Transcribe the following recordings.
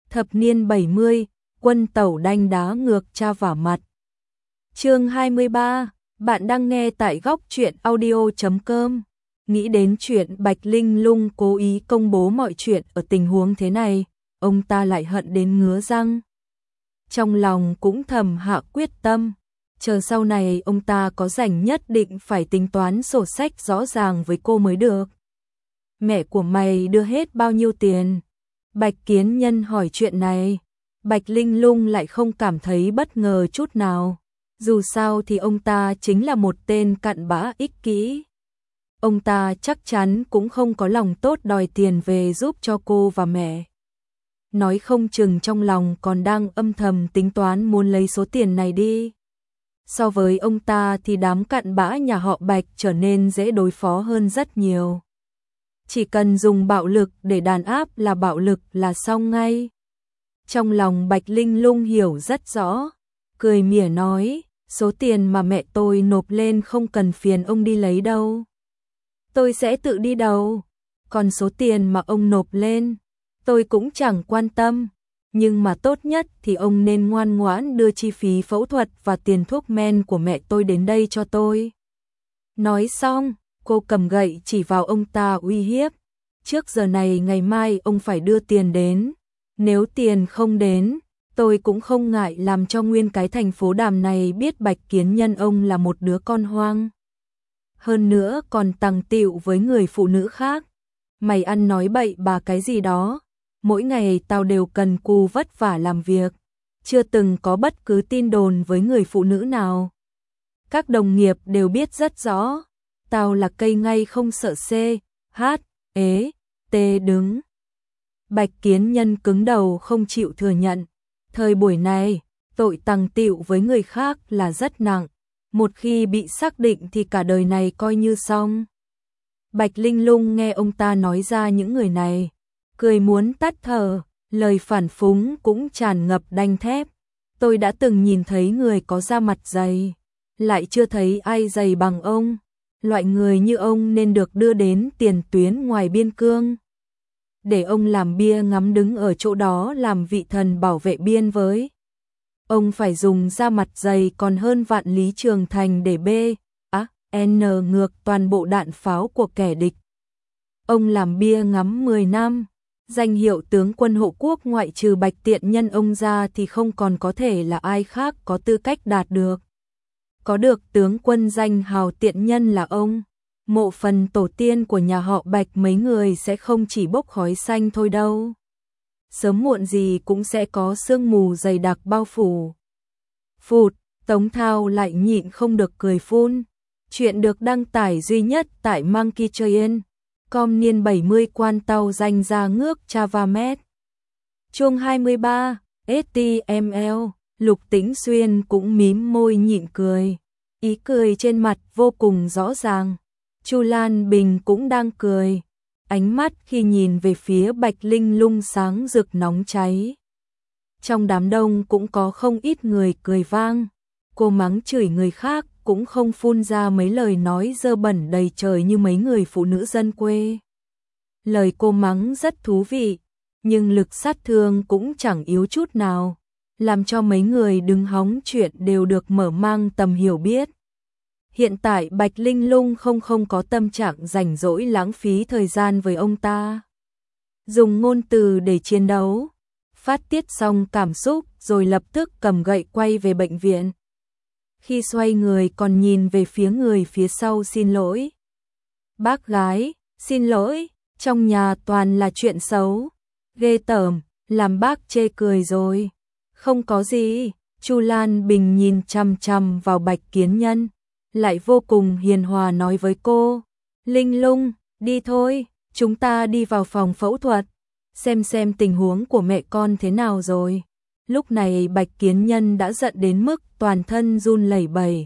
Thập niên 70, quân tẩu đanh đá ngược cha vả mặt. Chương 23, bạn đang nghe tại góc truyện audio.com. Nghĩ đến chuyện Bạch Linh Lung cố ý công bố mọi chuyện ở tình huống thế này, ông ta lại hận đến ngứa răng. Trong lòng cũng thầm hạ quyết tâm, chờ sau này ông ta có rảnh nhất định phải tính toán sổ sách rõ ràng với cô mới được. Mẹ của mày đưa hết bao nhiêu tiền? Bạch Kiến Nhân hỏi chuyện này. Bạch Linh Lung lại không cảm thấy bất ngờ chút nào. Dù sao thì ông ta chính là một tên cặn bã ích kỷ. Ông ta chắc chắn cũng không có lòng tốt đòi tiền về giúp cho cô và mẹ. Nói không chừng trong lòng còn đang âm thầm tính toán muốn lấy số tiền này đi. So với ông ta thì đám cặn bã nhà họ Bạch trở nên dễ đối phó hơn rất nhiều. Chỉ cần dùng bạo lực để đàn áp là bạo lực là xong ngay. Trong lòng Bạch Linh Lung hiểu rất rõ, cười mỉa nói, số tiền mà mẹ tôi nộp lên không cần phiền ông đi lấy đâu. Tôi sẽ tự đi đâu, còn số tiền mà ông nộp lên, tôi cũng chẳng quan tâm, nhưng mà tốt nhất thì ông nên ngoan ngoãn đưa chi phí phẫu thuật và tiền thuốc men của mẹ tôi đến đây cho tôi. Nói xong, cô cầm gậy chỉ vào ông ta uy hiếp, trước giờ này ngày mai ông phải đưa tiền đến, nếu tiền không đến, tôi cũng không ngại làm cho nguyên cái thành phố Đàm này biết Bạch Kiến Nhân ông là một đứa con hoang. Hơn nữa còn tằng tịu với người phụ nữ khác. Mày ăn nói bậy bà cái gì đó, mỗi ngày tao đều cần cù vất vả làm việc, chưa từng có bất cứ tin đồn với người phụ nữ nào. Các đồng nghiệp đều biết rất rõ, tao là cây ngay không sợ C, H, ế, T đứng. Bạch Kiến Nhân cứng đầu không chịu thừa nhận, thời buổi này, tội tằng tịu với người khác là rất nặng, một khi bị xác định thì cả đời này coi như xong. Bạch Linh Lung nghe ông ta nói ra những người này, cười muốn tắt thở, lời phản phúng cũng tràn ngập đanh thép. Tôi đã từng nhìn thấy người có da mặt dày, lại chưa thấy ai dày bằng ông. Loại người như ông nên được đưa đến tiền tuyến ngoài biên cương, để ông làm bia ngắm đứng ở chỗ đó làm vị thần bảo vệ biên với. Ông phải dùng da mặt dày còn hơn Vạn Lý Trường Thành để N ngược toàn bộ đạn pháo của kẻ địch. Ông làm bia ngắm 10 năm, danh hiệu tướng quân hộ quốc ngoại trừ Bạch Tiện Nhân ông ra thì không còn có thể là ai khác có tư cách đạt được. Có được tướng quân danh hào Tiện Nhân là ông, mộ phần tổ tiên của nhà họ Bạch mấy người sẽ không chỉ bốc khói xanh thôi đâu. Sớm muộn gì cũng sẽ có sương mù dày đặc bao phủ. Phụt, Tống Thao lại nhịn không được cười phun. Chuyện được đăng tải duy nhất tại Monkey Train, com niên 70 quan tàu danh ra ngước Chavamet. Chương 23, STML, Lục Tĩnh Xuyên cũng mím môi nhịn cười. Ý cười trên mặt vô cùng rõ ràng. Chu Lan Bình cũng đang cười. Ánh mắt khi nhìn về phía Bạch Linh Lung sáng rực nóng cháy. Trong đám đông cũng có không ít người cười vang. Cô mắng chửi người khác cũng không phun ra mấy lời nói dơ bẩn đầy trời như mấy người phụ nữ dân quê. Lời cô mắng rất thú vị, nhưng lực sát thương cũng chẳng yếu chút nào, làm cho mấy người đứng hóng chuyện đều được mở mang tầm hiểu biết. Hiện tại Bạch Linh Lung không có tâm trạng rảnh rỗi lãng phí thời gian với ông ta. Dùng ngôn từ để chiến đấu, phát tiết xong cảm xúc rồi lập tức cầm gậy quay về bệnh viện. Khi xoay người còn nhìn về phía người phía sau xin lỗi. Bác gái, xin lỗi, trong nhà toàn là chuyện xấu. Ghê tởm, làm bác chê cười rồi. Không có gì, Chu Lan Bình nhìn chằm chằm vào Bạch Kiến Nhân, lại vô cùng hiền hòa nói với cô. Linh Lung, đi thôi, chúng ta đi vào phòng phẫu thuật, xem tình huống của mẹ con thế nào rồi. Lúc này Bạch Kiến Nhân đã giận đến mức toàn thân run lẩy bẩy.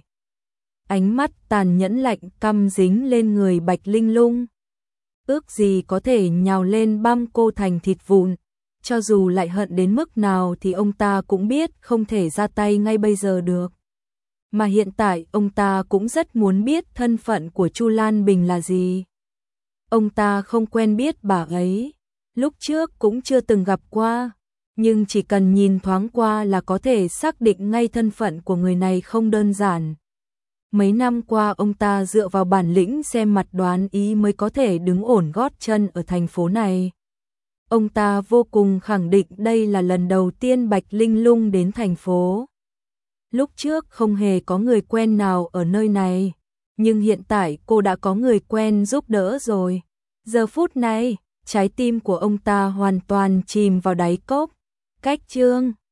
Ánh mắt tàn nhẫn lạnh căm dính lên người Bạch Linh Lung. Ước gì có thể nhào lên băm cô thành thịt vụn. Cho dù lại hận đến mức nào thì ông ta cũng biết không thể ra tay ngay bây giờ được. Mà hiện tại ông ta cũng rất muốn biết thân phận của Chu Lan Bình là gì. Ông ta không quen biết bà ấy, lúc trước cũng chưa từng gặp qua. nhưng chỉ cần nhìn thoáng qua là có thể xác định ngay thân phận của người này không đơn giản. Mấy năm qua ông ta dựa vào bản lĩnh xem mặt đoán ý mới có thể đứng ổn gót chân ở thành phố này. Ông ta vô cùng khẳng định đây là lần đầu tiên Bạch Linh Lung đến thành phố. Lúc trước không hề có người quen nào ở nơi này, nhưng hiện tại cô đã có người quen giúp đỡ rồi. Giờ phút này, trái tim của ông ta hoàn toàn chìm vào đáy cốc. Cách chương